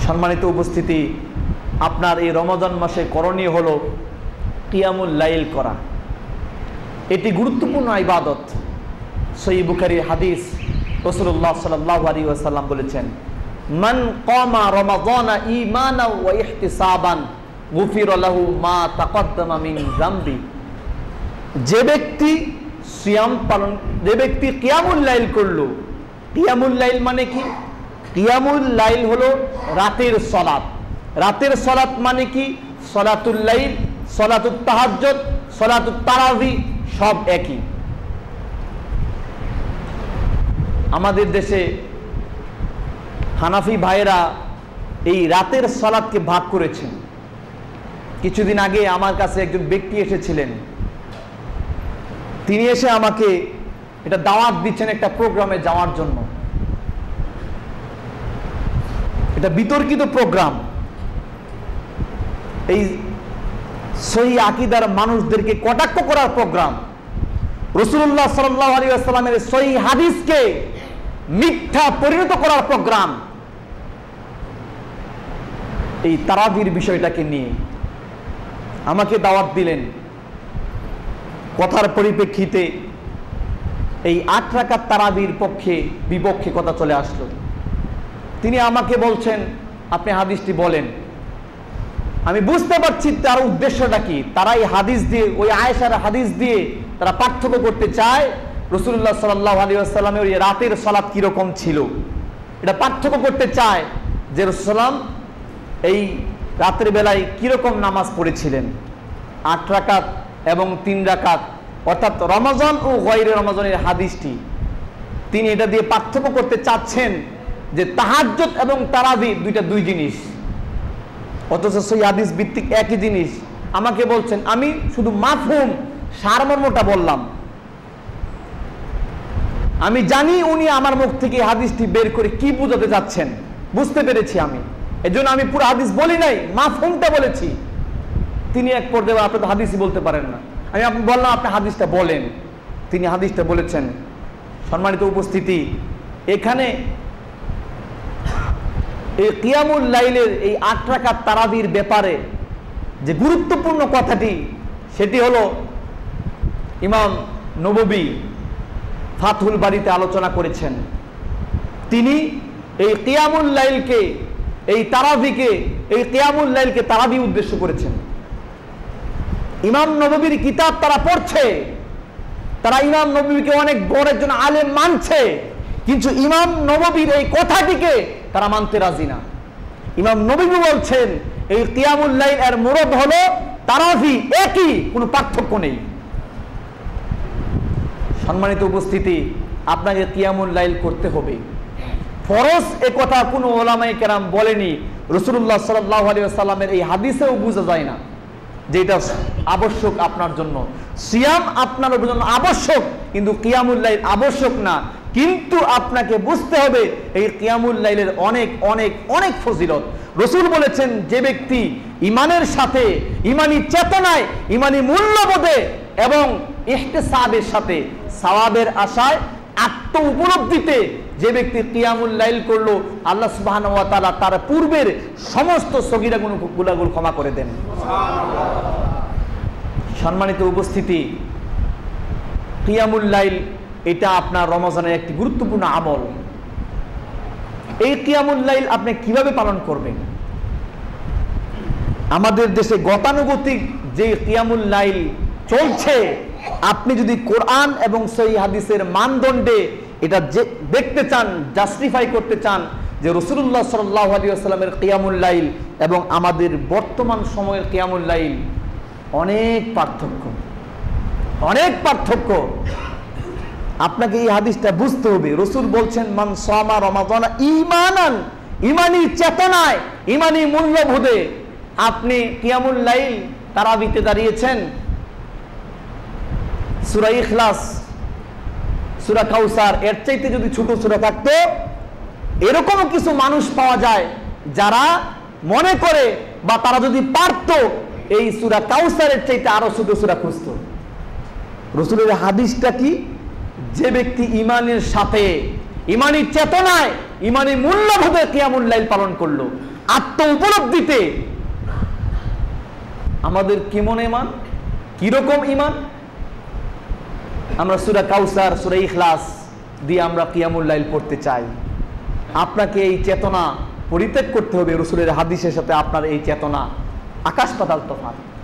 সম্মানিত উপস্থিতি, আপনার এই রমজান মাসে করণীয় হলো কিয়ামুল লাইল করা। এটি গুরুত্বপূর্ণ ইবাদত। সহিহ বুখারীর হাদিস, রাসূলুল্লাহ সাল্লাল্লাহু আলাইহি ওয়াসাল্লাম বলেছেন, মান কামা রমাদানা ঈমানাও ওয়া ইহতিসাবান গুফিরা লাহু মা তাকদ্দামা মিন যামবি। যে ব্যক্তি সিয়াম পালন, যে ব্যক্তি কিয়ামুল লাইল করলো, কিয়ামুল লাইল মানে কি? কিয়ামুল লাইল হলো রাতের সালাত। রাতের সালাত মানে কি? সালাতুল লাইল, সালাতুত তাহাজ্জুদ, সালাতুত তারাবি সব একই। আমাদের দেশে হানাফি ভাইয়েরা এই রাতের সালাতকে ভাগ করেছেন। কিছুদিন আগে আমার কাছে একজন ব্যক্তি এসেছিলেন, তিনি এসে আমাকে এটা দাওয়াত দিচ্ছেন একটা প্রোগ্রামে যাওয়ার জন্য। এটা বিতর্কিত প্রোগ্রাম, এই সহিহ আকীদার মানুষদেরকে কটাক্ষ করার প্রোগ্রাম, রাসূলুল্লাহ সাল্লাল্লাহু আলাইহি ওয়াসাল্লামের সহিহ হাদিসকে মিথ্যা পরিণত করার প্রোগ্রাম। এই তারাবির বিষয়টাকে নিয়ে আমাকে দাওয়াত দিলেন। কথার পরিপ্রেক্ষিতে এই 8 রাকাত তারাবির পক্ষে বিপক্ষে কথা চলে আসলো। তিনি আমাকে বলছেন, আপনি হাদিসটি বলেন। আমি বুঝতে পারছি তার উদ্দেশ্যটা কি। তারা এই হাদিস দিয়ে, ওই আয়েশার হাদিস দিয়ে তারা পার্থক্য করতে চায় রাসূলুল্লাহ সাল্লাল্লাহু আলাইহি ওয়াসাল্লামের ওই রাতের সালাত কিরকম ছিল, এটা পার্থক্য করতে চায় যে রাসূলুল্লাহ এই রাতের বেলায় কিরকম নামাজ পড়েছিলেন। 8 রাকাত এবং 3 রাকাত, অর্থাৎ রমজান ও গায়রে রমজানের হাদিসটি তিনি এটা দিয়ে পার্থক্য করতে চাচ্ছেন যে তাহাজ্জুদ এবং তারাবি দুইটা দুই জিনিস, অথচ সেই হাদিস ভিত্তিক একই জিনিস। আমাকে বলছেন, আমি শুধু মাফহুম সারমর্মটা বললাম। আমি জানি উনি আমার মুখ থেকে হাদিসটি বের করে কি বোঝাতে যাচ্ছেন, বুঝতে পেরেছি আমি। এজন্য আমি পুরো হাদিস বলি নাই, মাফহুমটা বলেছি। তিনি এক পর্যায়ে, আপনি তো হাদিসই বলতে পারেন না। আমি বললাম, আপনি হাদিসটা বলেন। তিনি হাদিসটা বলেছেন। সম্মানিত উপস্থিতি, এখানে এই কিয়ামুল লাইলের এই 8 রাকাত তারাবির ব্যাপারে যে গুরুত্বপূর্ণ কথাটি, সেটি হলো ইমাম নববী ফাতহুল বারীতে আলোচনা করেছেন। তিনি এই কিয়ামুল লাইলকে, এই তারাবিকে, এই কিয়ামুল লাইলকে তারাবি উদ্দেশ্য করেছেন। ইমাম নববীর কিতাব তারা পড়ছে, তারা ইমাম নববীকে অনেক বড় একজন আলেম মানছে, কিন্তু ইমাম নববীর এই কথাটিকে তারা মানতে রাজি না। ইমাম নববী বলছেন এই কিয়ামুল লাইল এর মুরাদ হলো তারাবি, একই, কোনো পার্থক্য নেই। সম্মানিত উপস্থিতি, আপনাকে কিয়ামুল লাইল করতে হবে, ফরজ। এ কথা কোনো উলামায়ে কেরাম বলেনি। রাসূলুল্লাহ সাল্লাল্লাহু আলাইহি ওয়াসাল্লামের এই হাদিসেও বোঝা যায় না যে এটা আবশ্যক আপনার জন্য। সিয়াম আপনার জন্য আবশ্যক, কিন্তু কিয়ামুল লাইল আবশ্যক না। কিন্তু আপনাকে বুঝতে হবে এই কিয়ামুল লাইলের অনেক অনেক অনেক ফজিলত। রাসূল বলেছেন, যে ব্যক্তি ঈমানের সাথে, ঈমানী চেতনায়, ঈমানী মূল্যবোধে এবং ইহতিসাবের সাথে, সওয়াবের আশায়, আত্ম উপলব্ধিতে যে ব্যক্তি কিয়ামুল লাইল করলো, আল্লাহ সুবহানাহু ওয়া তাআলা তার পূর্বের সমস্ত সগীরা গুনাহগুলো ক্ষমা করে দেন। সম্মানিত উপস্থিতি, কিয়ামুল লাইল এটা আপনার রমজানের একটি গুরুত্বপূর্ণ আমল। এই কিয়ামুল লাইল আপনি কিভাবে পালন করবেন? আমাদের দেশে গতানুগতিক যে কিয়ামুল লাইল চলছে, আপনি যদি কোরআন এবং সহিহ হাদিসের মানদণ্ডে এটা দেখতে চান, জাস্টিফাই করতে চান যে রাসূলুল্লাহ সাল্লাল্লাহু আলাইহি ওয়াসাল্লামের কিয়ামুল লাইল এবং আমাদের বর্তমান সময়ের কিয়ামুল লাইল অনেক পার্থক্য, অনেক পার্থক্য। আপনাকে এই হাদিসটা বুঝতে হবে। রাসূল বলছেন, মান সামা রমাদানা ঈমানান, ঈমানী চেতনায়, ঈমানী মূল্যবোধে আপনি কিয়ামুল লাইল তারাবিতে দাঁড়িয়েছেন। সূরা ইখলাস, সূরা কাউসার এর চাইতে যদি ছোট সূরা থাকতো, এরকম কিছু মানুষ পাওয়া যায় যারা মনে করে বা তারা যদি পারত এই সূরা কাউসারের চাইতে আরো ছোট সূরা খুঁজত। রাসূলের হাদিসটা কি? যে ব্যক্তি ঈমানের সাথে, ঈমানী চেতনায় ইমানি মূল্যবোধে কিয়ামুল লাইল পালন করলো, আত্ম উপলব্ধিতে আমাদের কেমন ইমান, কিরকম ইমান। আমরা সূরা কাউসার, সূরা ইখলাস দিয়ে আমরা কিয়ামুল লাইল পড়তে চাই। আপনাকে এই চেতনা পরিত্যাগ করতে হবে। রাসূলের হাদিসের সাথে আপনার এই চেতনা আকাশ পাতাল তফাৎ।